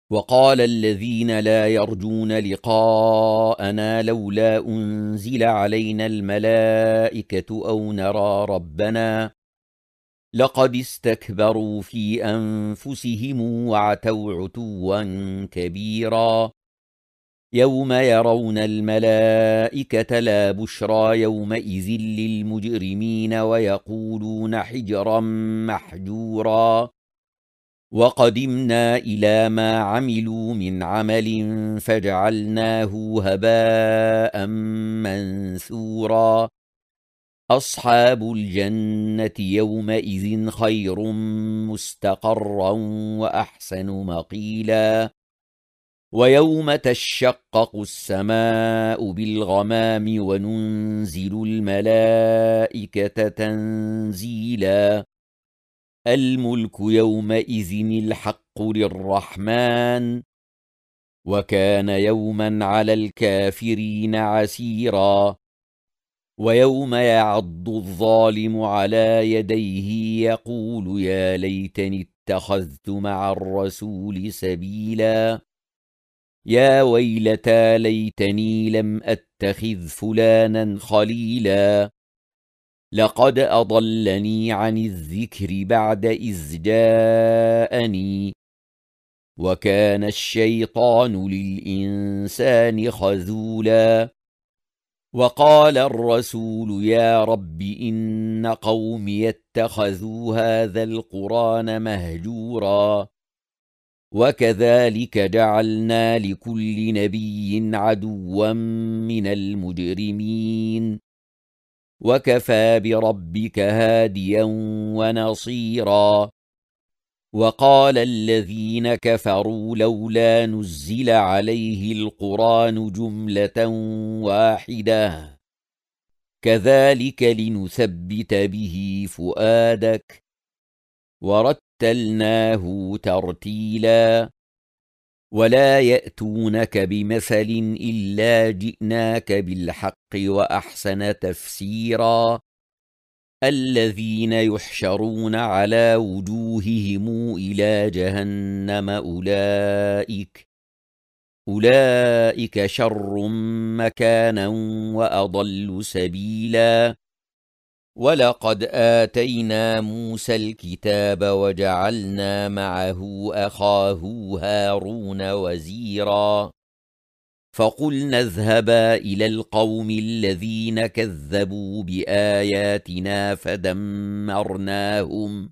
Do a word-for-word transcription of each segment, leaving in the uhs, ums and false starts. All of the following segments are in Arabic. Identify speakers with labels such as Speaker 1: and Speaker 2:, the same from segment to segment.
Speaker 1: وقال الذين لا يرجون لقاءنا لولا أنزل علينا الملائكة أو نرى ربنا لقد استكبروا في أنفسهم وعتوا عتوا كبيرا يوم يرون الملائكة لا بشرى يومئذ للمجرمين ويقولون حجرا محجورا وقدمنا إلى ما عملوا من عمل فجعلناه هباء منثورا أصحاب الجنة يومئذ خير مستقرا وأحسن مقيلا ويوم تشقق السماء بالغمام وننزل الملائكة تنزيلا الملك يومئذ الحق للرحمن وكان يوما على الكافرين عسيرا ويوم يعض الظالم على يديه يقول يا ليتني اتخذت مع الرسول سبيلا يا ويلتى ليتني لم أتخذ فلانا خليلا لقد أضلني عن الذكر بعد إذ جاءني وكان الشيطان للإنسان خذولا وقال الرسول يا رب إن قومي اتخذوا هذا القرآن مهجورا وكذلك جعلنا لكل نبي عدوا من المجرمين وكفى بربك هاديا ونصيرا وقال الذين كفروا لولا نزل عليه القرآن جملة واحدة كذلك لنثبت به فؤادك ورتلناه ترتيلا ولا يأتونك بمثل إلا جئناك بالحق وأحسن تفسيرا الذين يحشرون على وجوههم إلى جهنم أولئك أولئك شر مكانا وأضل سبيلا ولقد آتينا موسى الكتاب وجعلنا معه أخاه هارون وزيرا فقلنا اذهبا إلى القوم الذين كذبوا بآياتنا فدمرناهم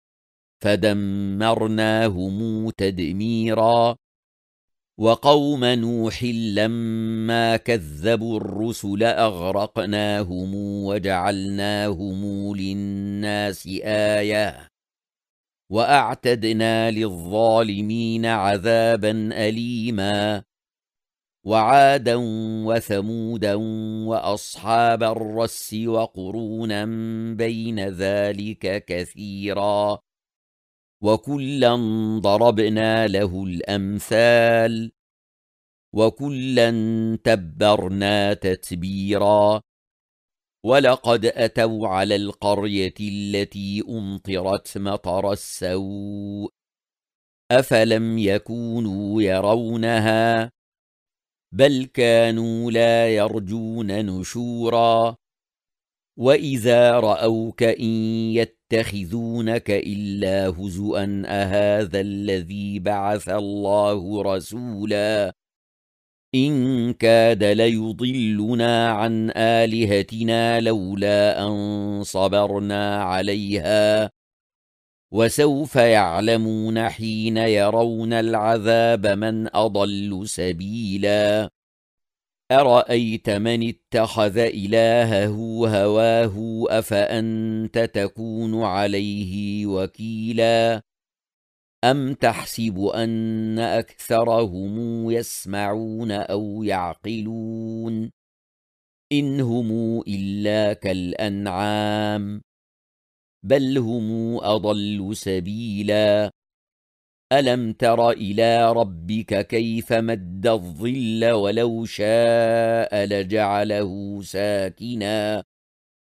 Speaker 1: فدمرناهم تدميرا وقوم نوح لما كذبوا الرسل أغرقناهم وجعلناهم للناس آية وأعتدنا للظالمين عذابا أليما وعادا وثمودا وأصحاب الرس وقرونا بين ذلك كثيرا وكلا ضربنا له الأمثال وكلا تبرنا تتبيرا ولقد أتوا على القرية التي أمطرت مطر السوء أفلم يكونوا يرونها بل كانوا لا يرجون نشورا وإذا رأوك إن يتخذونك إلا هزؤا أهذا الذي بعث الله رسولا إن كاد ليضلنا عن آلهتنا لولا أن صبرنا عليها وسوف يعلمون حين يرون العذاب من أضل سبيلا أرأيت من اتخذ إلهه هواه أفأنت تكون عليه وكيلا أم تحسب أن أكثرهم يسمعون أو يعقلون إن هم إلا كالأنعام بل هم أضل سبيلا ألم تر إلى ربك كيف مد الظل ولو شاء لجعله ساكنا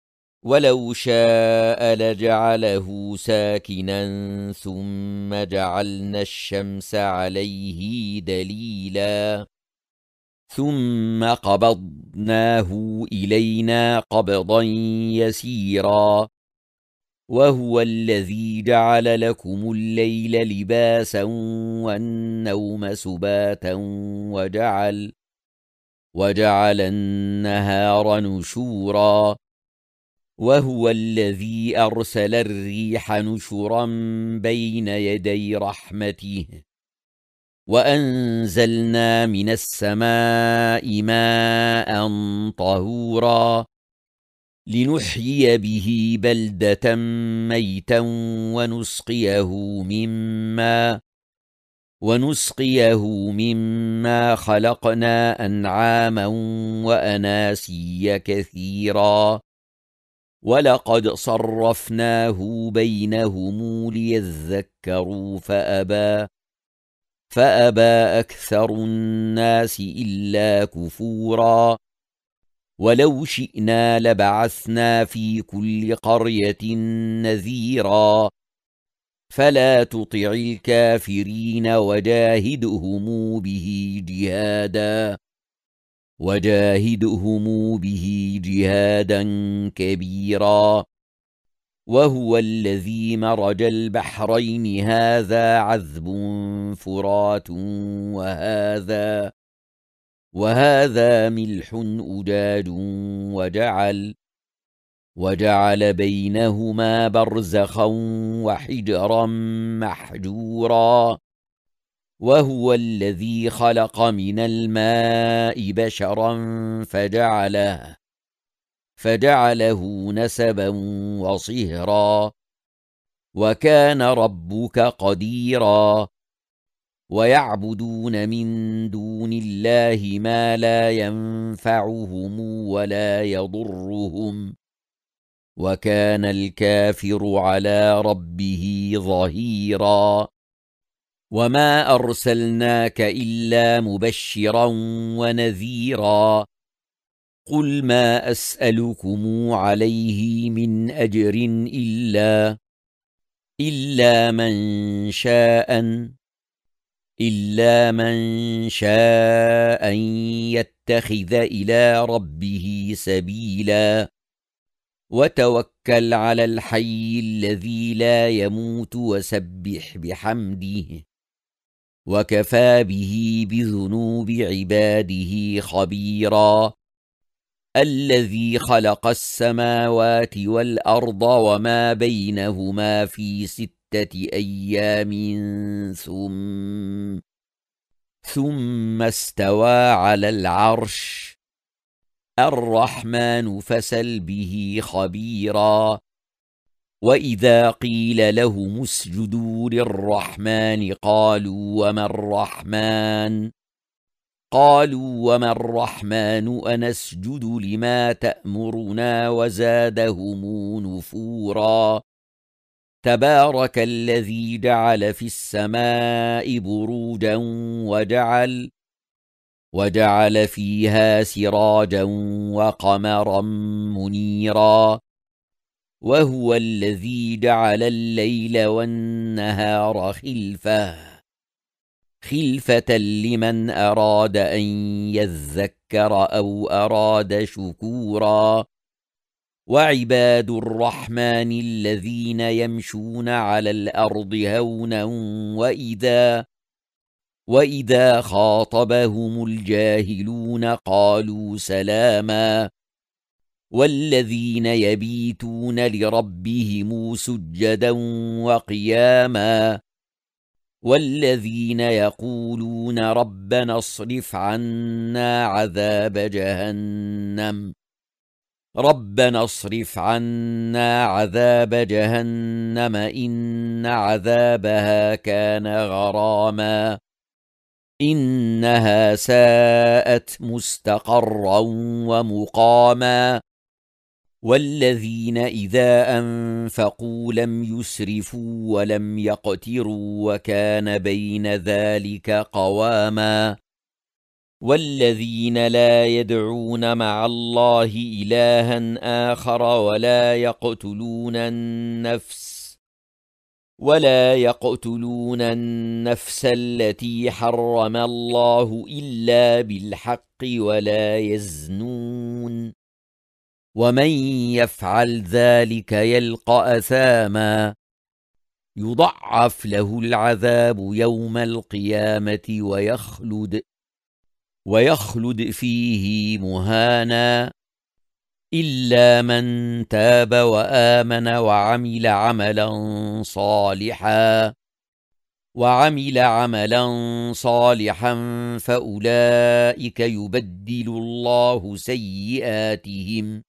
Speaker 1: ولو شاء لجعله ساكنا ثم جعلنا الشمس عليه دليلا ثم قبضناه إلينا قبضا يسيرا وهو الذي جعل لكم الليل لباسا والنوم سباتا وجعل وجعل النهار نشورا وهو الذي أرسل الريح نشرا بين يدي رحمته وأنزلنا من السماء ماء طهورا لنحيي به بلدة ميتا ونسقيه مما ونسقيه مما خلقنا أنعاما وأناسيا كثيرا ولقد صرفناه بينهم ليذكروا فأبى فأبى أكثر الناس إلا كفورا ولو شئنا لبعثنا في كل قرية نذيرا فلا تطع الكافرين وجاهدهم به جهادا وجاهدهم به جهادا كبيرا وهو الذي مرج البحرين هذا عذب فرات وهذا وهذا ملح أجاج وجعل وجعل بينهما برزخا وحجرا محجورا وهو الذي خلق من الماء بشرا فجعله فجعله نسبا وصهرا وكان ربك قديرا ويعبدون من دون الله ما لا ينفعهم ولا يضرهم وكان الكافر على ربه ظهيرا وما أرسلناك إلا مبشرا ونذيرا قل ما أسألكم عليه من أجر إلا إلا من شاء إلا من شاء أن يتخذ إلى ربه سبيلا وتوكل على الحي الذي لا يموت وسبح بحمده وكفى به بذنوب عباده خبيرا الذي خلق السماوات والأرض وما بينهما في ستة أيام ثم ثم استوى على العرش الرحمن فسل به خبيرا وإذا قيل لهم اسجدوا للرحمن قالوا وما الرحمن قالوا وما الرحمن أنسجد لما تأمرنا وزادهم نفورا تبارك الذي جعل في السماء بروجا وجعل وجعل فيها سراجا وقمرا منيرا وهو الذي جعل الليل والنهار خلفة خلفة لمن أراد أن يذكر أو أراد شكورا وعباد الرحمن الذين يمشون على الأرض هونا وإذا وإذا خاطبهم الجاهلون قالوا سلاما والذين يبيتون لربهم سجدا وقياما والذين يقولون ربنا اصرف عنا عذاب جهنم ربنا اصرف عنا عذاب جهنم إن عذابها كان غراما إنها ساءت مستقرا ومقاما والذين إذا أنفقوا لم يسرفوا ولم يقتروا وكان بين ذلك قواما والذين لا يدعون مع الله إلها آخر ولا يقتلون النفس ولا يقتلون النفس التي حرم الله إلا بالحق ولا يزنون ومن يفعل ذلك يلقى أثاما يضعف له العذاب يوم القيامة ويخلد ويخلد فيه مهانا إلا من تاب وآمن وعمل عملا صالحا وعمل عملا صالحا فأولئك يبدل الله سيئاتهم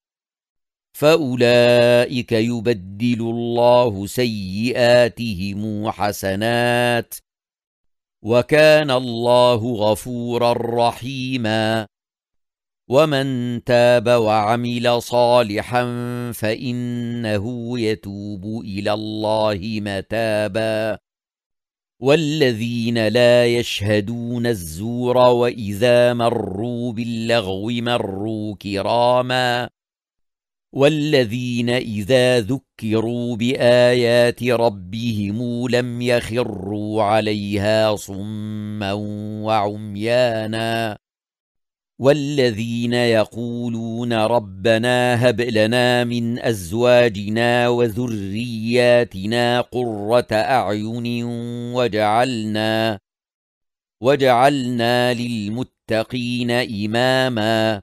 Speaker 1: فأولئك يبدل الله سيئاتهم حسنات وكان الله غفورا رحيما ومن تاب وعمل صالحا فإنه يتوب إلى الله متابا والذين لا يشهدون الزور وإذا مروا باللغو مروا كراما والذين إذا ذكروا بآيات ربهم لم يخروا عليها صما وعميانا والذين يقولون ربنا هب لنا من أزواجنا وذرياتنا قرة أعين وجعلنا وجعلنا للمتقين إماما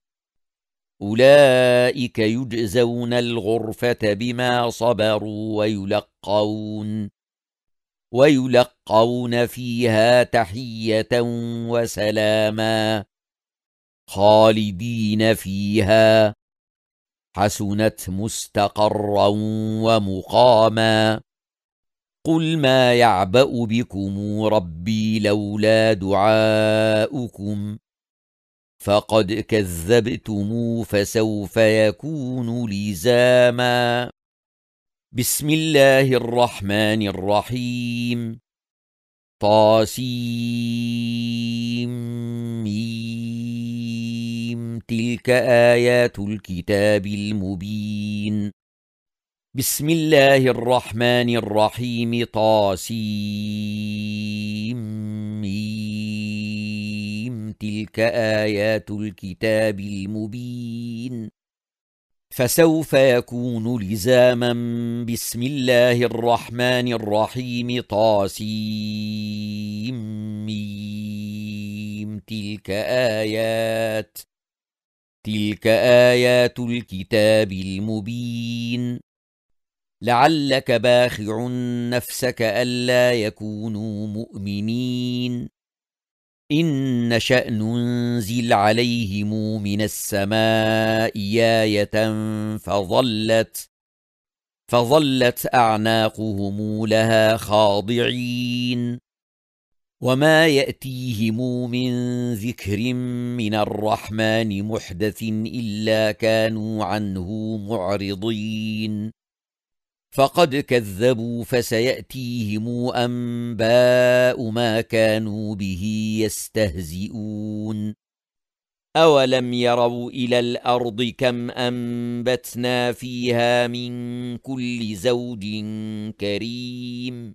Speaker 1: أولئك يجزون الغرفة بما صبروا ويلقون ويلقون فيها تحية وسلاما خالدين فيها حسنت مستقرا ومقاما قل ما يعبأ بكم ربي لولا دعاؤكم فقد كذبتم فسوف يكون لزاما بسم الله الرحمن الرحيم طاسيم ميم تلك آيات الكتاب المبين بسم الله الرحمن الرحيم طاسيم ميم تلك آيات الكتاب المبين فسوف يكون لزاما بسم الله الرحمن الرحيم طاسيم ميم تلك آيات تلك آيات الكتاب المبين لعلك باخع نفسك ألا يكونوا مؤمنين إن نشأ ننزل عليهم من السماء آية فظلت فظلت أعناقهم لها خاضعين وما يأتيهم من ذكر من الرحمن محدث إلا كانوا عنه معرضين فقد كذبوا فسيأتيهم أنباء ما كانوا به يستهزئون أولم يروا إلى الأرض كم أنبتنا فيها من كل زوج كريم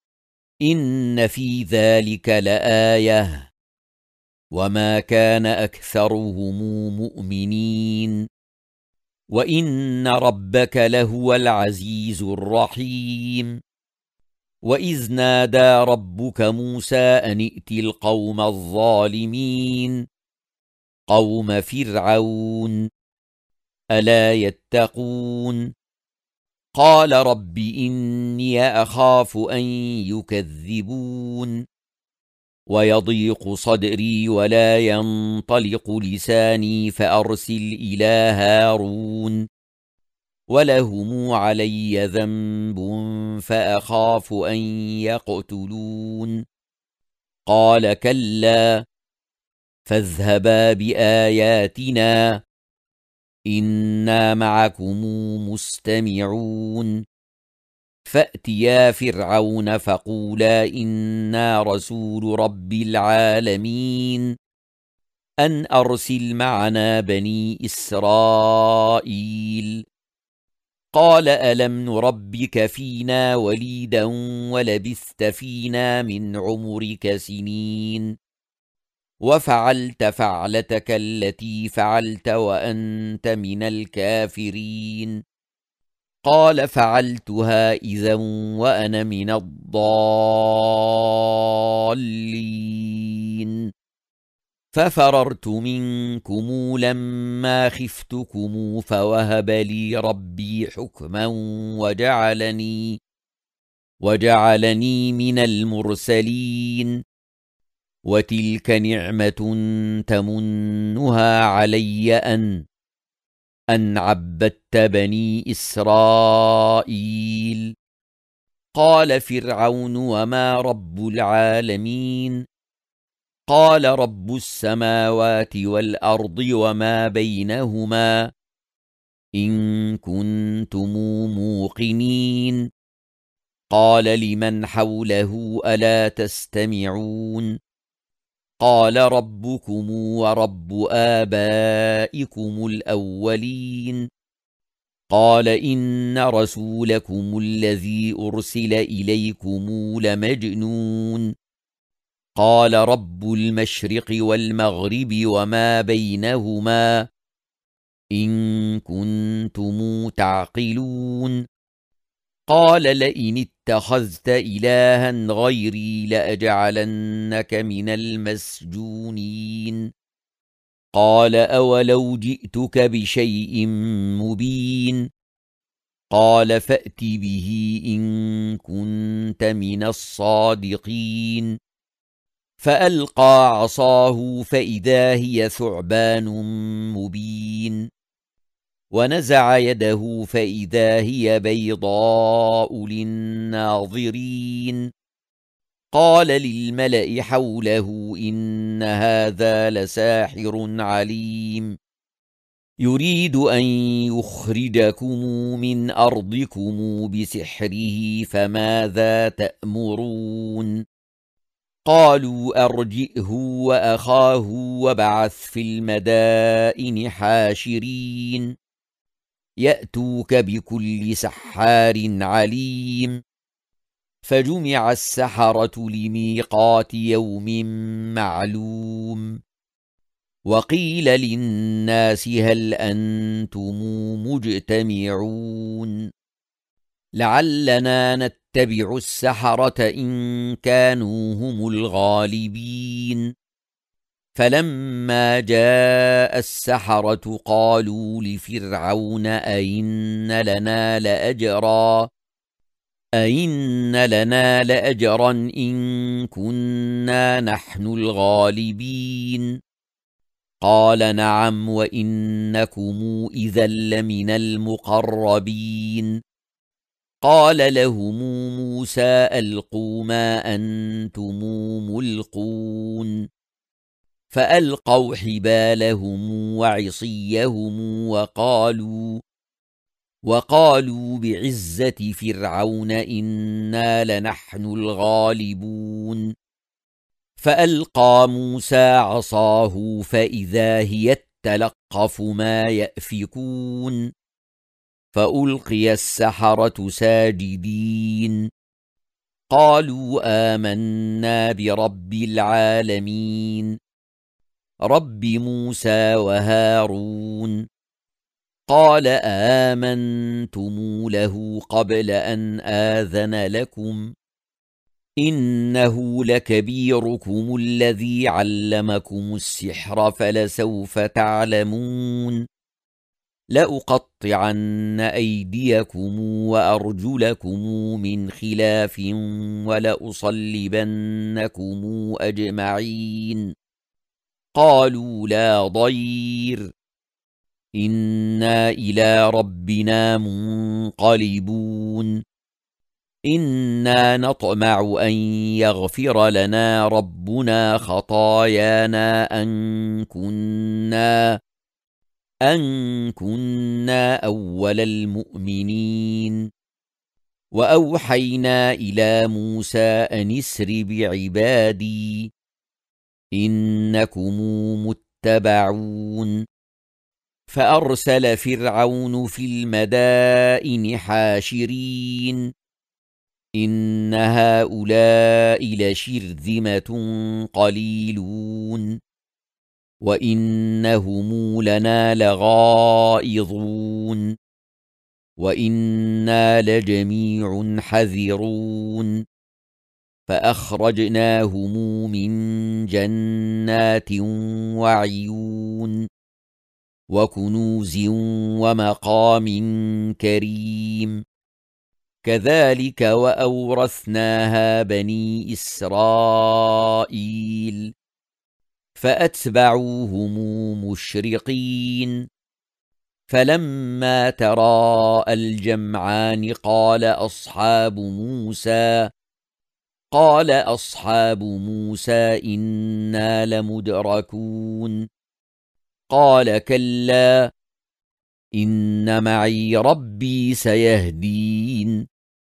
Speaker 1: إن في ذلك لآية وما كان أكثرهم مؤمنين وإن ربك لهو العزيز الرحيم وإذ نادى ربك موسى أن ائت القوم الظالمين قوم فرعون ألا يتقون قال رب إني أخاف أن يكذبون ويضيق صدري ولا ينطلق لساني فأرسل إلى هارون ولهم علي ذنب فأخاف أن يقتلون قال كلا فاذهبا بآياتنا إنا معكم مستمعون فأتيا فرعون فقولا إنا رسول رب العالمين أن أرسل معنا بني إسرائيل. قال ألم نربك فينا وليدا ولبثت فينا من عمرك سنين وفعلت فعلتك التي فعلت وأنت من الكافرين. قال فعلتها إذا وأنا من الضالين ففررت منكم لما خفتكم فوهب لي ربي حكما وجعلني وجعلني من المرسلين. وتلك نعمة تمنها علي أن أن عبدت بني إسرائيل. قال فرعون وما رب العالمين؟ قال رب السماوات والأرض وما بينهما إن كنتم موقنين. قال لمن حوله ألا تستمعون؟ قال ربكم ورب آبائكم الأولين. قال إن رسولكم الذي أرسل إليكم لمجنون. قال رب المشرق والمغرب وما بينهما إن كنتم تعقلون. قال لئن اتخذت إلها غيري لأجعلنك من المسجونين. قال أولو جئتك بشيء مبين؟ قال فأت به إن كنت من الصادقين. فألقى عصاه فإذا هي ثعبان مبين ونزع يده فإذا هي بيضاء للناظرين. قال للملأ حوله إن هذا لساحر عليم يريد أن يخرجكم من أرضكم بسحره فماذا تأمرون؟ قالوا أرجئه وأخاه وابعث في المدائن حاشرين يأتوك بكل سحار عليم. فجمع السحرة لميقات يوم معلوم. وقيل للناس هل أنتم مجتمعون لعلنا نتبع السحرة إن كانوا هم الغالبين. فلما جاء السحرة قالوا لفرعون أئن لنا لأجرا أئن لنا لأجرا إن كنا نحن الغالبين. قال نعم وإنكم إذا لمن المقربين. قال لهم موسى ألقوا ما أنتم ملقون. فألقوا حبالهم وعصيهم وقالوا وقالوا بعزة فرعون إنا لنحن الغالبون. فألقى موسى عصاه فإذا هي تلقف ما يأفكون. فألقي السحرة ساجدين قالوا آمنا برب العالمين رب موسى وهارون. قال آمنتم له قبل أن آذن لكم إنه لكبيركم الذي علمكم السحر فلسوف تعلمون. لأقطعن أيديكم وأرجلكم من خلاف ولأصلبنكم أجمعين. قالوا لا ضير إنا إلى ربنا منقلبون. إنا نطمع أن يغفر لنا ربنا خطايانا أن كنا أن كنا أول المؤمنين. وأوحينا إلى موسى أن اسر بعبادي إنكم يتبعون فأرسل فرعون في المدائن حاشرين إن هؤلاء لشرذمة قليلون وإنهم لنا لغائظون وإنا لجميع حذرون فأخرجناهم من جنات وعيون وكنوز ومقام كريم كذلك وأورثناها بني إسرائيل فأتبعوهم مشرقين فلما تراءى الجمعان قال أصحاب موسى قال أصحاب موسى إنا لمدركون قال كلا إن معي ربي سيهدين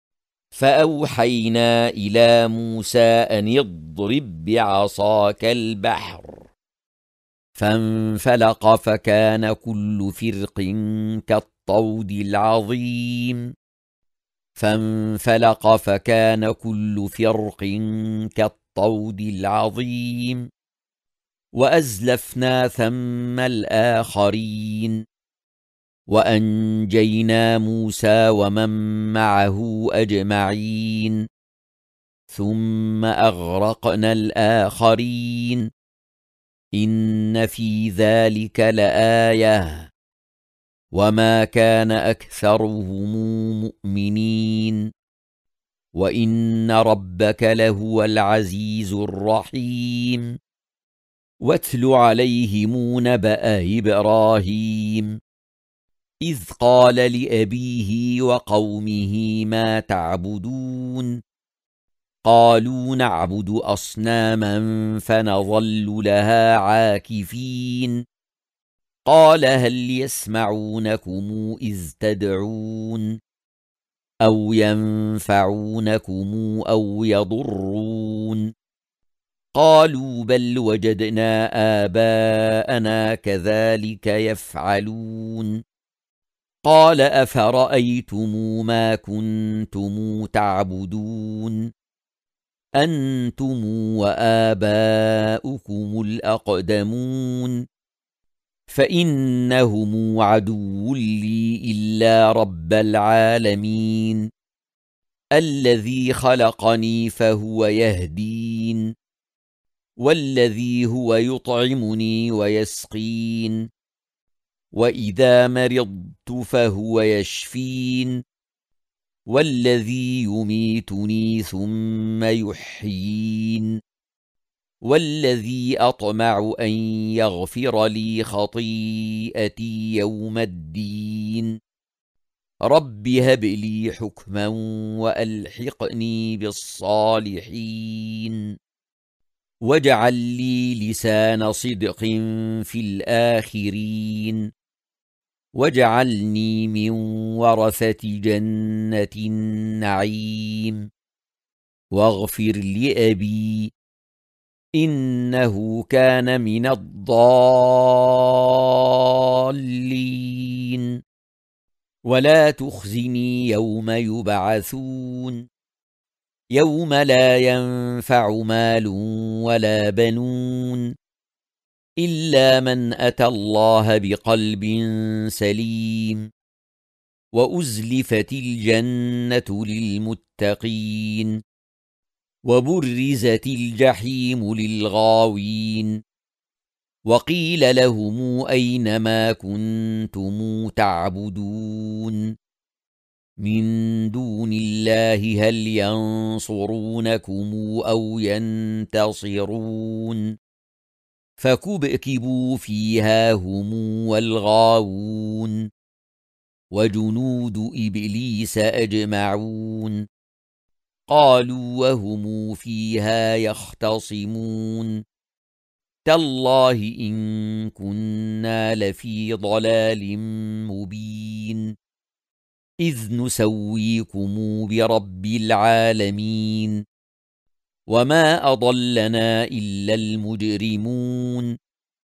Speaker 1: فأوحينا إلى موسى أن اضرب بعصاك البحر فانفلق فكان كل فرق كالطود العظيم فانفلق فكان كل فرق كالطود العظيم وأزلفنا ثم الآخرين وأنجينا موسى ومن معه أجمعين ثم أغرقنا الآخرين إن في ذلك لآية وما كان أكثرهم مؤمنين وإن ربك لهو العزيز الرحيم واتل عليهم نبأ إبراهيم إذ قال لأبيه وقومه ما تعبدون قالوا نعبد أصناما فنظل لها عاكفين قال هل يسمعونكم إذ تدعون أو ينفعونكم أو يضرون قالوا بل وجدنا آباءنا كذلك يفعلون قال أفرأيتم ما كنتم تعبدون أنتم وآباؤكم الأقدمون فإنهم عدو لي إلا رب العالمين الذي خلقني فهو يهدين والذي هو يطعمني ويسقين وإذا مرضت فهو يشفين والذي يميتني ثم يحيين والذي أطمع أن يغفر لي خطيئتي يوم الدين رب هب لي حكما وألحقني بالصالحين واجعل لي لسان صدق في الآخرين واجعلني من ورثة جنة النعيم واغفر لأبي إنه كان من الضالين ولا تخزني يوم يبعثون يوم لا ينفع مال ولا بنون إلا من أتى الله بقلب سليم وأزلفت الجنة للمتقين وبرزت الجحيم للغاوين وقيل لهم أين ما كنتم تعبدون من دون الله هل ينصرونكم أو ينتصرون فكبكبوا فيها هم والغاوون وجنود إبليس أجمعون قالوا وهم فيها يختصمون تالله إن كنا لفي ضلال مبين إذ نسويكم برب العالمين وما أضلنا إلا المجرمون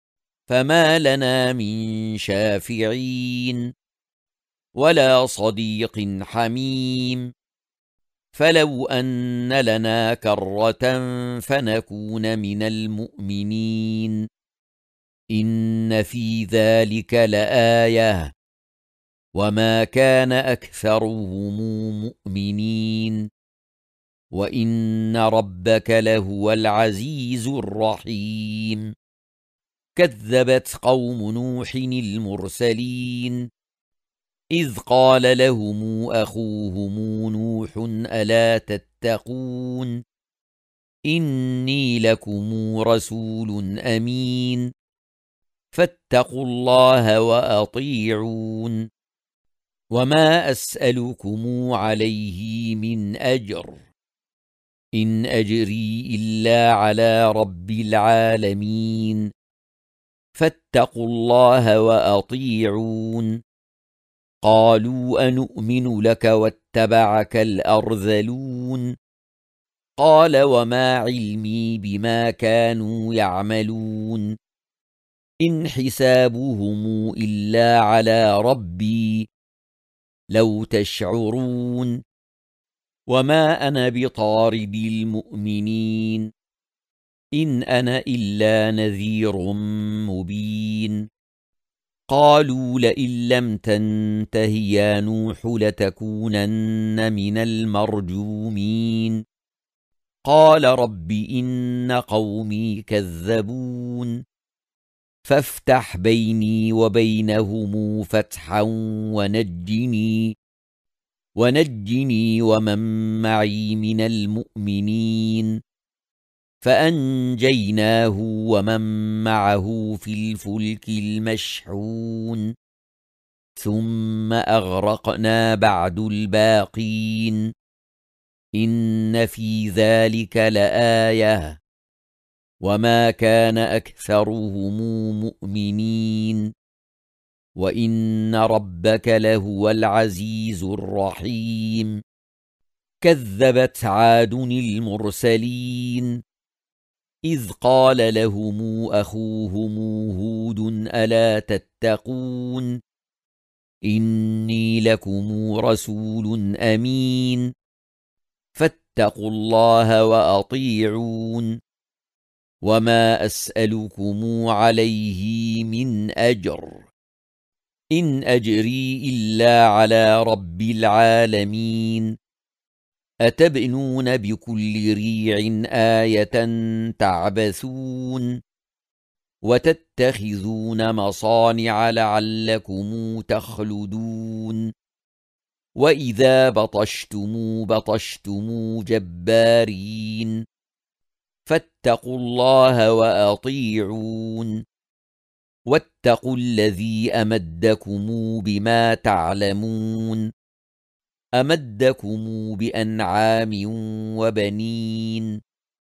Speaker 1: فما لنا من شافعين ولا صديق حميم فلو أن لنا كرة فنكون من المؤمنين إن في ذلك لآية وما كان أكثرهم مؤمنين وإن ربك لهو العزيز الرحيم كذبت قوم نوح المرسلين إذ قال لهم أخوهم نوح ألا تتقون إني لكم رسول أمين فاتقوا الله وأطيعون وما أسألكم عليه من أجر إن أجري إلا على رب العالمين فاتقوا الله وأطيعون قالوا أنؤمن لك واتبعك الأرذلون قال وما علمي بما كانوا يعملون إن حسابهم إلا على ربي لو تشعرون وما أنا بطارد المؤمنين إن أنا إلا نذير مبين قالوا لئن لم تنته يا نوح لتكونن من المرجومين قال رب إن قومي كذبون فافتح بيني وبينهم فتحا ونجني ونجني ومن معي من المؤمنين فأنجيناه ومن معه في الفلك المشحون ثم أغرقنا بعد الباقين إن في ذلك لآية وما كان أكثرهم مؤمنين وإن ربك لهو العزيز الرحيم كذبت عاد المرسلين إذ قال لهم أخوهم هود ألا تتقون إني لكم رسول أمين فاتقوا الله وأطيعون وما أسألكم عليه من أجر إن أجري إلا على رب العالمين أتبنون بكل ريع آية تعبثون وتتخذون مصانع لعلكم تخلدون وإذا بطشتم بطشتم جبارين فاتقوا الله وأطيعون واتقوا الذي أمدكم بما تعلمون أمدكم بأنعام وبنين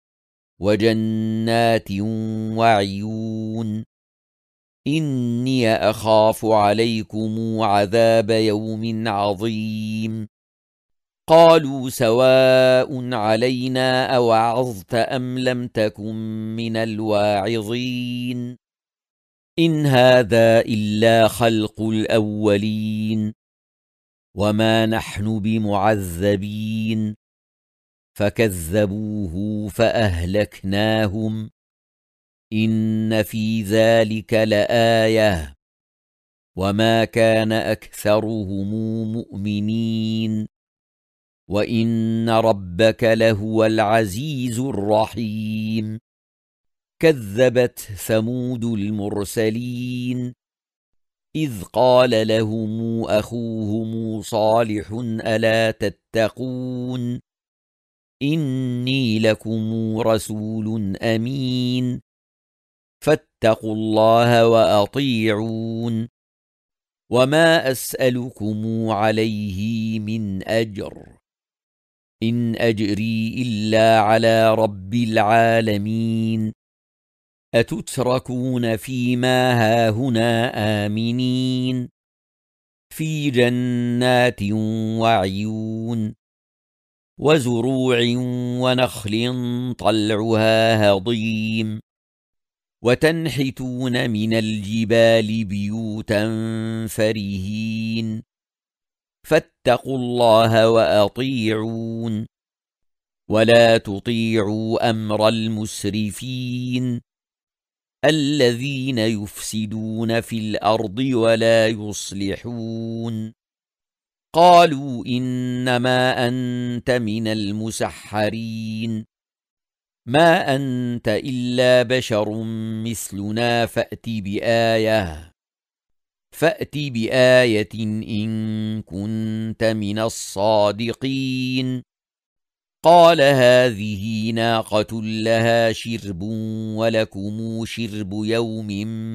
Speaker 1: وجنات وعيون إني أخاف عليكم عذاب يوم عظيم قالوا سواء علينا أوعظت أم لم تكن من الواعظين إن هذا إلا خلق الأولين وما نحن بمعذبين فكذبوه فأهلكناهم إن في ذلك لآية وما كان أكثرهم مؤمنين وإن ربك لهو العزيز الرحيم كذبت ثمود المرسلين إذ قال لهم أخوهم صالح ألا تتقون إني لكم رسول أمين فاتقوا الله وأطيعون وما أسألكم عليه من أجر إن أجري إلا على رب العالمين أتتركون فيما هاهنا آمنين في جنات وعيون وزروع ونخل طلعها هضيم وتنحتون من الجبال بيوتا فرهين فاتقوا الله وأطيعون ولا تطيعوا أمر المسرفين الذين يفسدون في الأرض ولا يصلحون قالوا إنما أنت من المسحرين ما أنت إلا بشر مثلنا فأت بآية فأت بآية إن كنت من الصادقين قال هذه ناقة لها شرب ولكم شرب يوم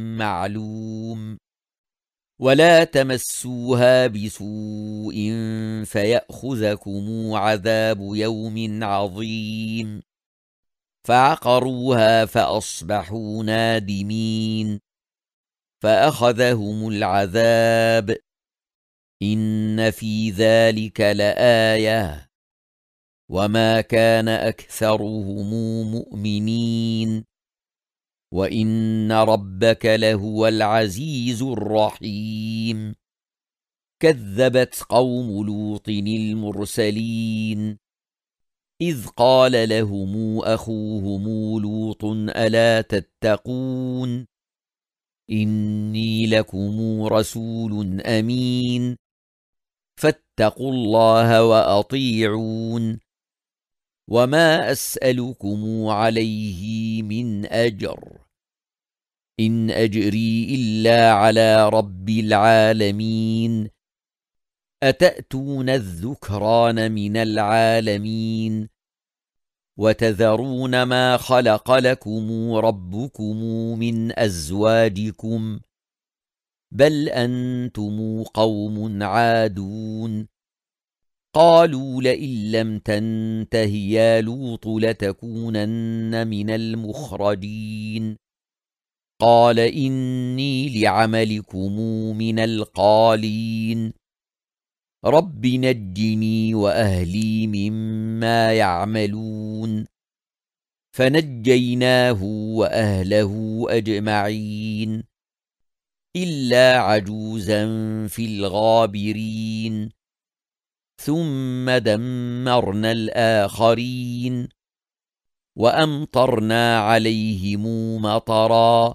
Speaker 1: معلوم ولا تمسوها بسوء فيأخذكم عذاب يوم عظيم فعقروها فأصبحوا نادمين فأخذهم العذاب إن في ذلك لآية وما كان أكثرهم مؤمنين وإن ربك لهو العزيز الرحيم كذبت قوم لوط المرسلين إذ قال لهم أخوهم لوط ألا تتقون إني لكم رسول أمين فاتقوا الله وأطيعون وما أسألكم عليه من أجر إن أجري إلا على رب العالمين أتأتون الذكران من العالمين وتذرون ما خلق لكم ربكم من أزواجكم بل أنتم قوم عادون قالوا لئن لم تنته يا لوط لتكونن من المخرجين قال إني لعملكم من القالين رب نجني وأهلي مما يعملون فنجيناه وأهله أجمعين إلا عجوزا في الغابرين ثم دمرنا الآخرين وأمطرنا عليهم مطرا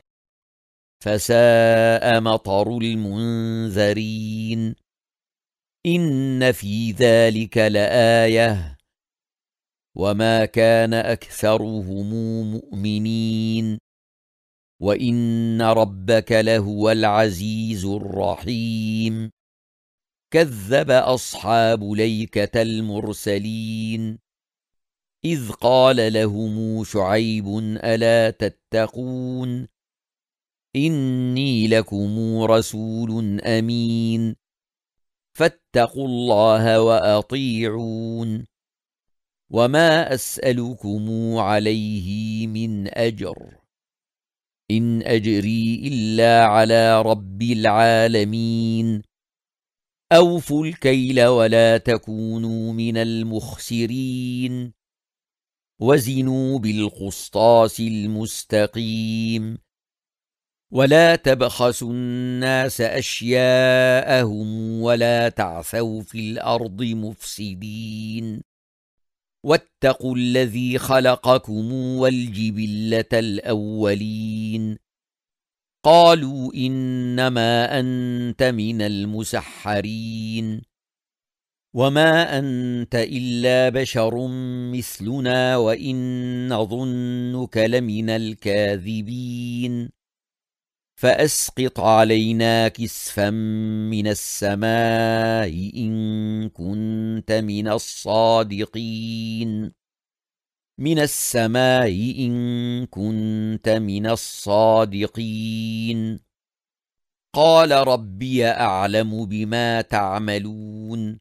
Speaker 1: فساء مطر المنذرين إن في ذلك لآية وما كان أكثرهم مؤمنين وإن ربك لهو العزيز الرحيم كذب أصحاب ليكة المرسلين إذ قال لهم شعيب ألا تتقون إني لكم رسول أمين فاتقوا الله وأطيعون وما أسألكم عليه من أجر إن أجري إلا على رب العالمين أوفوا الكيل ولا تكونوا من المخسرين وزنوا بالقسطاس المستقيم ولا تبخسوا الناس أشياءهم ولا تعثوا في الأرض مفسدين واتقوا الذي خلقكم والجبلة الأولين قالوا إنما أنت من المسحرين وما أنت إلا بشر مثلنا وإن نظنك لمن الكاذبين فأسقط علينا كسفا من السماء إن كنت من الصادقين من السماء إن كنت من الصادقين قال ربي أعلم بما تعملون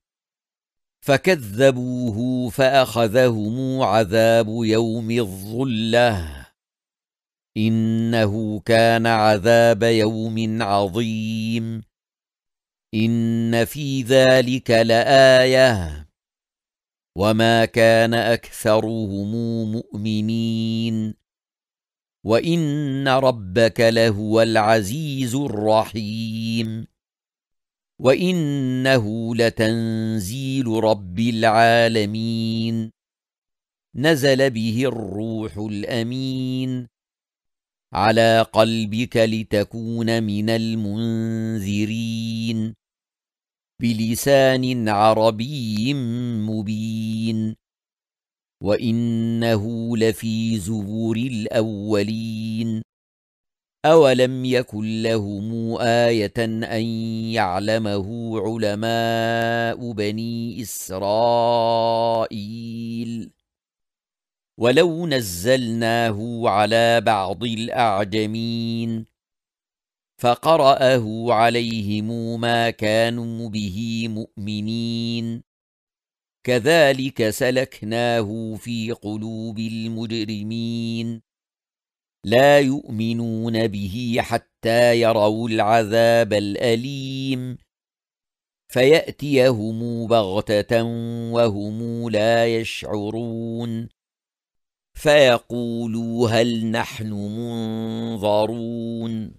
Speaker 1: فكذبوه فأخذهم عذاب يوم الظلة إنه كان عذاب يوم عظيم إن في ذلك لآية وما كان أكثرهم مؤمنين وإن ربك لهو العزيز الرحيم وإنه لتنزيل رب العالمين نزل به الروح الأمين على قلبك لتكون من المنذرين بلسان عربي مبين وإنه لفي زبور الأولين أولم يكن لهم آية أن يعلمه علماء بني إسرائيل ولو نزلناه على بعض الأعجمين فقرأه عليهم ما كانوا به مؤمنين كذلك سلكناه في قلوب المجرمين لا يؤمنون به حتى يروا العذاب الأليم فيأتيهم بغتة وهم لا يشعرون فيقولوا هل نحن منظرون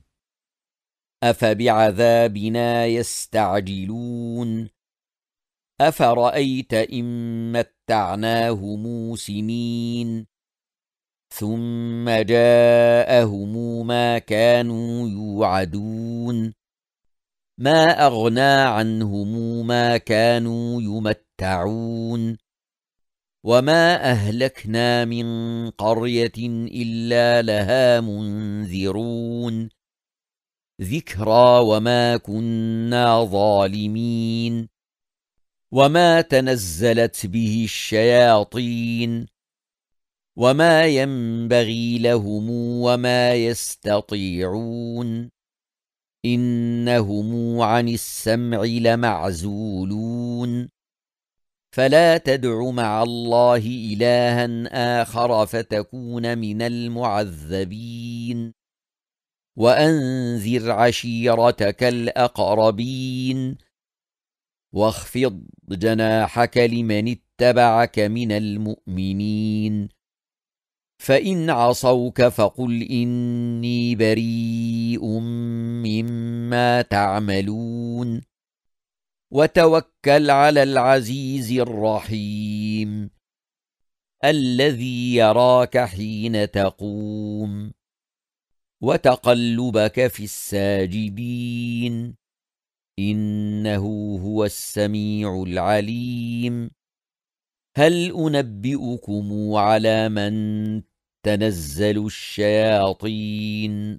Speaker 1: أفبعذابنا يستعجلون أفرأيت إن متعناهم سنين ثم جاءهم ما كانوا يوعدون ما أغنى عنهم ما كانوا يمتعون وما أهلكنا من قرية إلا لها منذرون ذكرى وما كنا ظالمين وما تنزلت به الشياطين وما ينبغي لهم وما يستطيعون إنهم عن السمع لمعزولون فلا تدع مع الله إلها آخر فتكون من المعذبين وأنذر عشيرتك الأقربين واخفض جناحك لمن اتبعك من المؤمنين فإن عصوك فقل إني بريء مما تعملون وتوكل على العزيز الرحيم الذي يراك حين تقوم وتقلبك في الساجدين إنه هو السميع العليم هل أنبئكم على من تنزل الشياطين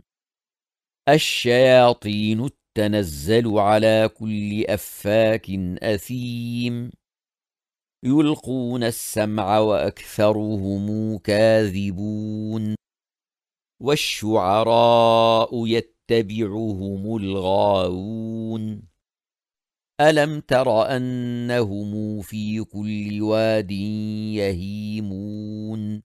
Speaker 1: الشياطين تنزل على كل أفاك أثيم يلقون السمع وأكثرهم كاذبون والشعراء يتبعهم الغاوون ألم تر أنهم في كل واد يهيمون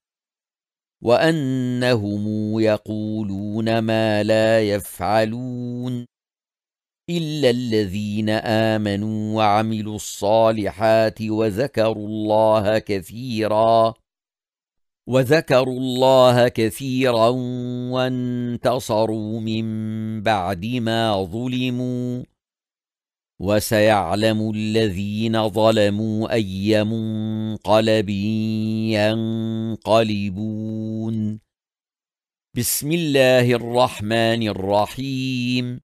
Speaker 1: وأنهم يقولون ما لا يفعلون إلا الذين آمنوا وعملوا الصالحات وذكروا الله كثيرا وذكروا الله كثيرا وانتصروا من بعد ما ظلموا وسيعلم الذين ظلموا أي منقلب ينقلبون بسم الله الرحمن الرحيم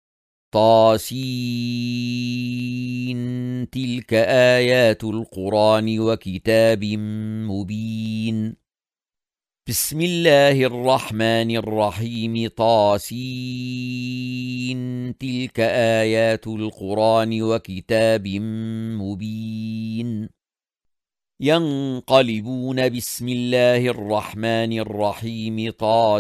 Speaker 1: طاسين تلك آيات القرآن وكتاب مبين بسم الله الرحمن الرحيم طاسين تلك آيات القرآن وكتاب مبين ينقلبون بسم الله الرحمن الرحيم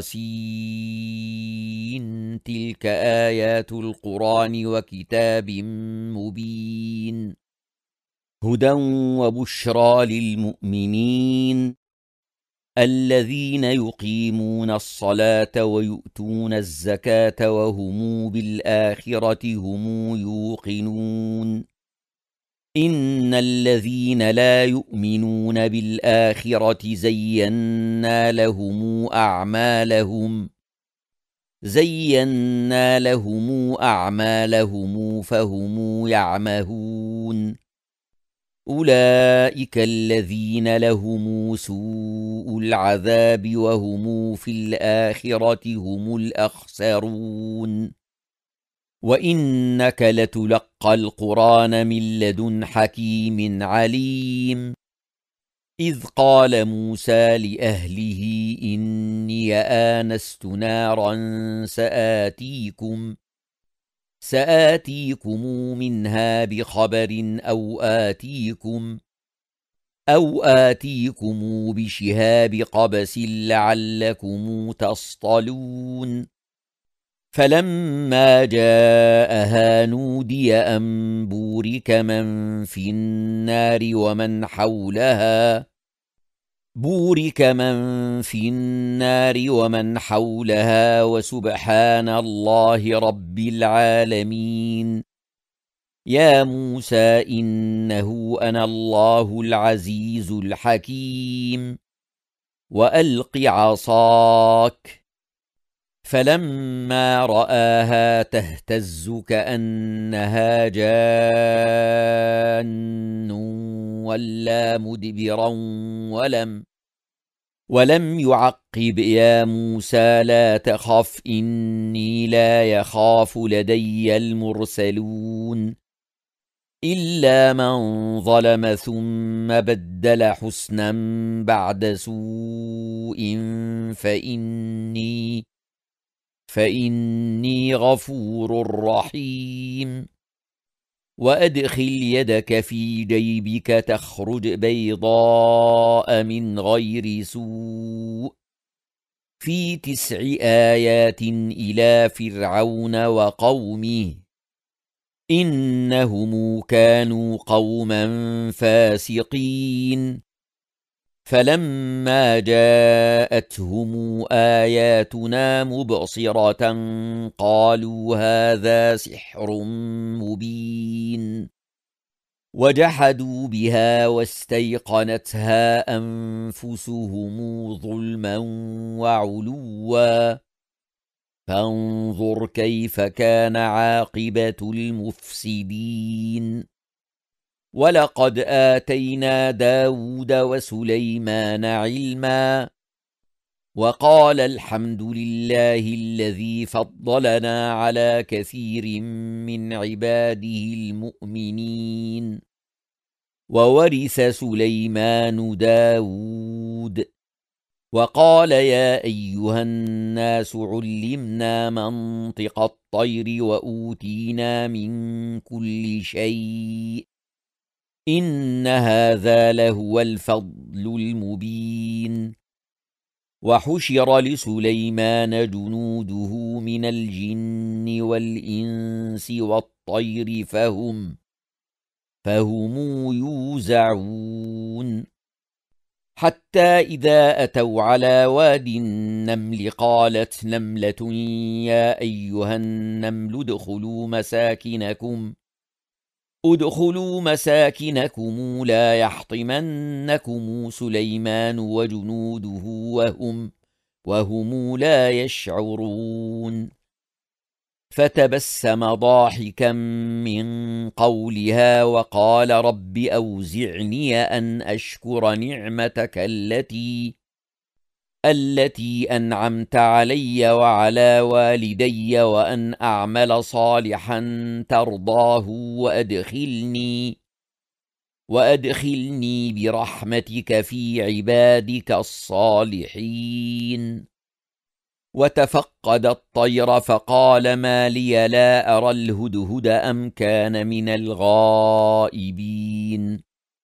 Speaker 1: طاسين تلك آيات القرآن وكتاب مبين هدى وبشرى للمؤمنين الذين يقيمون الصلاة ويؤتون الزكاة وهم بالآخرة هم يوقنون إن الذين لا يؤمنون بالآخرة زينا لهم أعمالهم زينا لهم أعمالهم فهم يعمهون أولئك الذين لهم سوء العذاب وهم في الآخرة هم الأخسرون وإنك لتلقى القرآن من لدن حكيم عليم إذ قال موسى لأهله إني آنست نارا سآتيكم سآتيكم منها بخبر أو آتيكم أو آتيكم بشهاب قبس لعلكم تصطلون فلما جاءها نودي أن بورك من في النار ومن حولها بورك من في النار ومن حولها وسبحان الله رب العالمين يا موسى إنه أنا الله العزيز الحكيم وألق عصاك فلما رآها تهتز كأنها جان ولا مدبرا ولم ولم يعقب يا موسى لا تخف إني لا يخاف لدي المرسلون إلا من ظلم ثم بدل حسنا بعد سوء فإني فإني غفور رحيم وأدخل يدك في جيبك تخرج بيضاء من غير سوء في تسع آيات إلى فرعون وقومه إنهم كانوا قوما فاسقين فلما جاءتهم آياتنا مبصرة قالوا هذا سحر مبين وجحدوا بها واستيقنتها أنفسهم ظلما وعلوا فانظر كيف كان عاقبة المفسدين ولقد آتينا داود وسليمان علما وقال الحمد لله الذي فضلنا على كثير من عباده المؤمنين وورث سليمان داود وقال يا أيها الناس علمنا منطق الطير وأوتينا من كل شيء إن هذا لهو الفضل المبين وحشر لسليمان جنوده من الجن والإنس والطير فهم فهم يوزعون حتى إذا أتوا على واد النمل قالت نملة يا أيها النمل ادخلوا مساكنكم ادخلوا مساكنكم لا يحطمنكم سليمان وجنوده وهم وهم لا يشعرون فتبسم ضاحكا من قولها وقال رب أوزعني أن أشكر نعمتك التي التي أنعمت علي وعلى والدي وأن أعمل صالحا ترضاه وأدخلني وأدخلني برحمتك في عبادك الصالحين وتفقد الطير فقال ما لي لا أرى الهدهد أم كان من الغائبين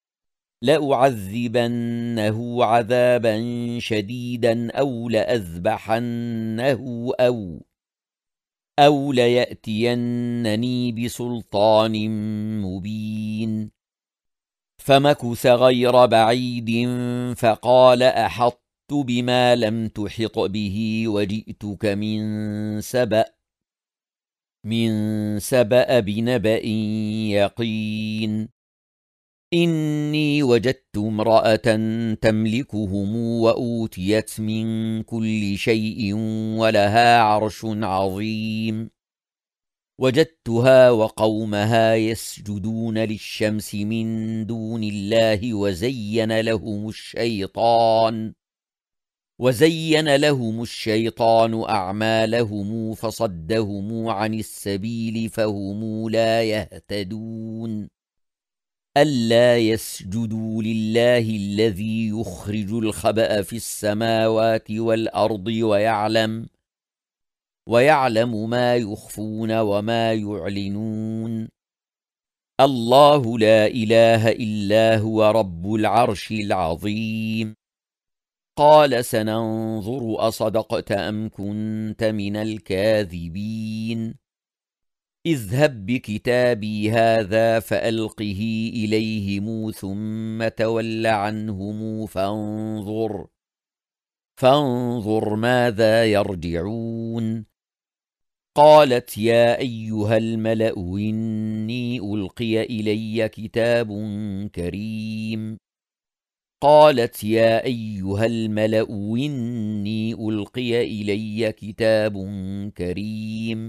Speaker 1: لأعذبنه عذابا شديدا أو لأذبحنه أو أو ليأتينني بسلطان مبين فمكث غير بعيد فقال أحطت بما لم تحط به وجئتك من سبأ من سبأ بنبأ يقين إني وجدت امرأة تملكهم وأوتيت من كل شيء ولها عرش عظيم وجدتها وقومها يسجدون للشمس من دون الله وزين لهم الشيطان وزين لهم الشيطان أعمالهم فصدهم عن السبيل فهم لا يهتدون ألا يسجدوا لله الذي يخرج الخبأ في السماوات والأرض ويعلم ويعلم ما يخفون وما يعلنون الله لا إله إلا هو رب العرش العظيم قال سننظر أصدقت أم كنت من الكاذبين اذهب بكتابي هذا فألقه إليهم ثم تول عنهم فانظر فانظر ماذا يرجعون قالت يا أيها الملأ إني ألقي إلي كتاب كريم قالت يا أيها الملأ إني ألقي إلي كتاب كريم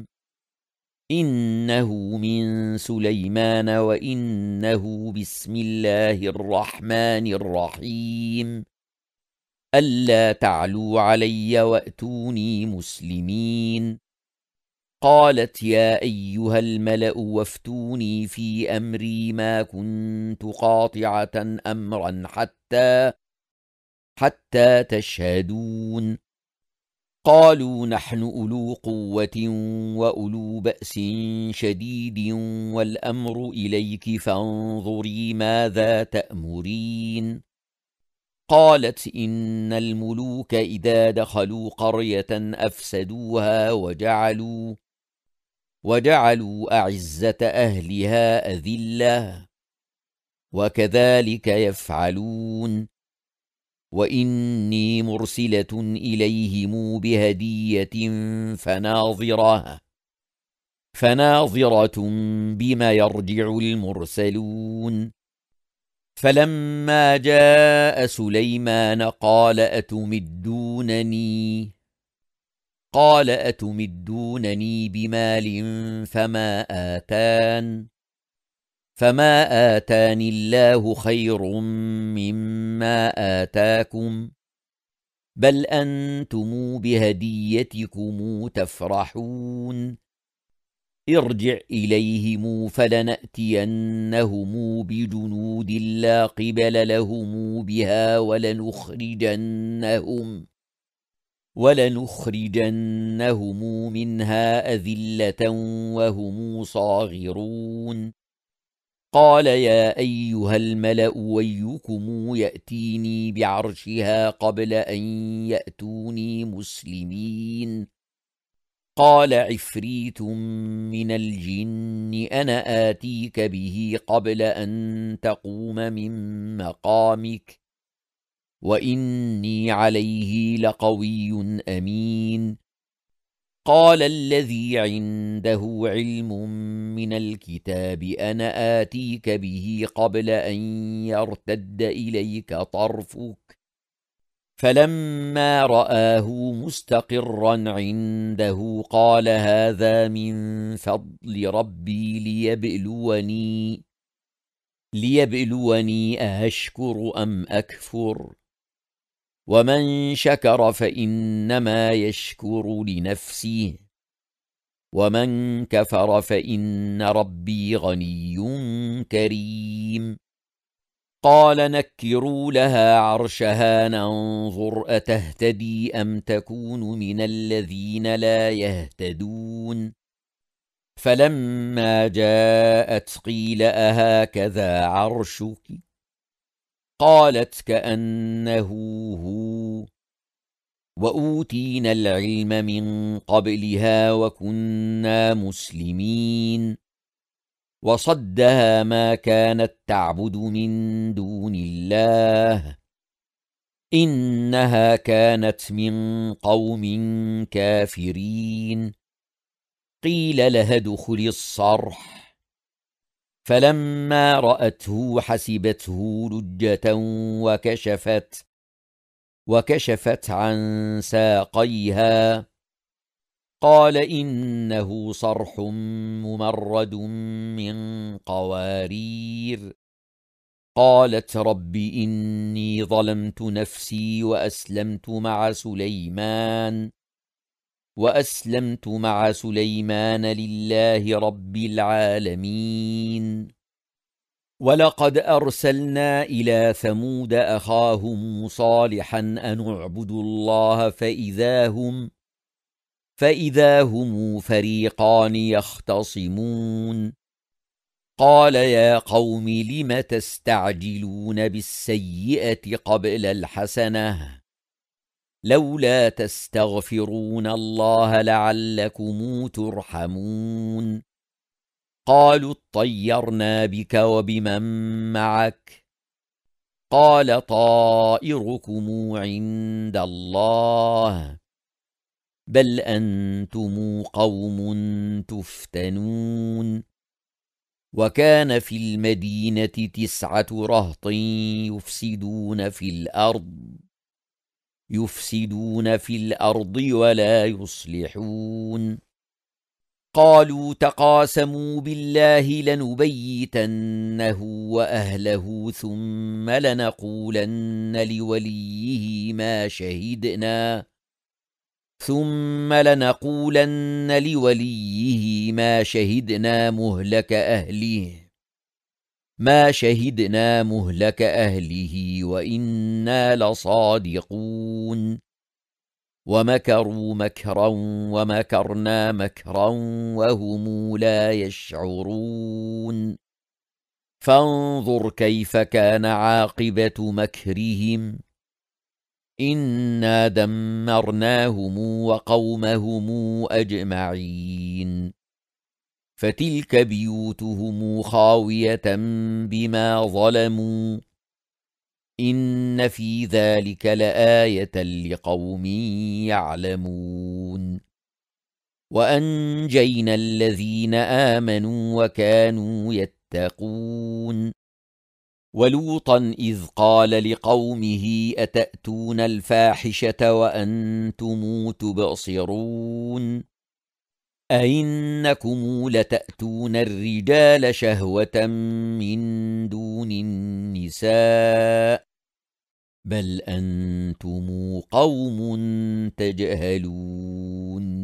Speaker 1: إنه من سليمان وإنه بسم الله الرحمن الرحيم ألا تعلوا علي وأتوني مسلمين قالت يا أيها الملأ وافتوني في أمري ما كنت قاطعة أمرا حتى حتى تشهدون قالوا نحن أولو قوة وأولو بأس شديد والأمر إليك فانظري ماذا تأمرين قالت إن الملوك إذا دخلوا قرية أفسدوها وجعلوا وجعلوا أعزة أهلها أذلة وكذلك يفعلون وإني مرسلة إليهم بهدية فناظرة فناظرة بما يرجع المرسلون فلما جاء سليمان قال أتمدونني قال أتمدونني بمال فما آتان فما آتاني الله خير مما آتاكم بل أنتم بهديتكم تفرحون ارجع إليهم فلنأتينهم بجنود لا قبل لهم بها ولنخرجنهم ولنخرجنهم منها أذلة وهم صاغرون قال يا أيها الملأ أيكم يأتيني بعرشها قبل أن يأتوني مسلمين قال عفريت من الجن أنا آتيك به قبل أن تقوم من مقامك وإني عليه لقوي أمين قال الذي عنده علم من الكتاب أنا آتيك به قبل أن يرتد إليك طرفك فلما رآه مستقرا عنده قال هذا من فضل ربي ليبلوني ليبلوني أشكر أم أكفر ومن شكر فإنما يشكر لنفسه ومن كفر فإن ربي غني كريم قال نكروا لها عرشها ننظر أتهتدي أم تكون من الذين لا يهتدون فلما جاءت قيل أهكذا عرشك قالت كأنه هو وأوتينا العلم من قبلها وكنا مسلمين وصدها ما كانت تعبد من دون الله إنها كانت من قوم كافرين قيل لها ادخل الصرح فلما رأته حسبته لجة وكشفت وكشفت عن ساقيها قال إنه صرح ممرد من قوارير قالت رب إني ظلمت نفسي وأسلمت مع سليمان وأسلمت مع سليمان لله رب العالمين ولقد أرسلنا إلى ثمود أخاهم صالحا أن اعبدوا الله فإذا هم فإذا هم فريقان يختصمون قال يا قوم لم تستعجلون بالسيئة قبل الحسنة لولا تستغفرون الله لعلكم ترحمون قالوا اطيرنا بك وبمن معك قال طائركم عند الله بل أنتم قوم تفتنون وكان في المدينة تسعة رهط يفسدون في الأرض يفسدون في الأرض ولا يصلحون قالوا تقاسموا بالله لنبيتنه وأهله ثم لنقولن لوليه ما شهدنا ثم لنقولن لوليه ما شهدنا مهلك أهله ما شهدنا مهلك أهله وإنا لصادقون ومكروا مكرا ومكرنا مكرا وهم لا يشعرون فانظر كيف كان عاقبة مكرهم إنا دمرناهم وقومهم أجمعين فتلك بيوتهم خاوية بما ظلموا إن في ذلك لآية لقوم يعلمون وأنجينا الذين آمنوا وكانوا يتقون ولوطا إذ قال لقومه أتأتون الفاحشة وأنتم تبصرون أئنكم لتأتون الرجال شهوة من دون النساء بل أنتم قوم تجهلون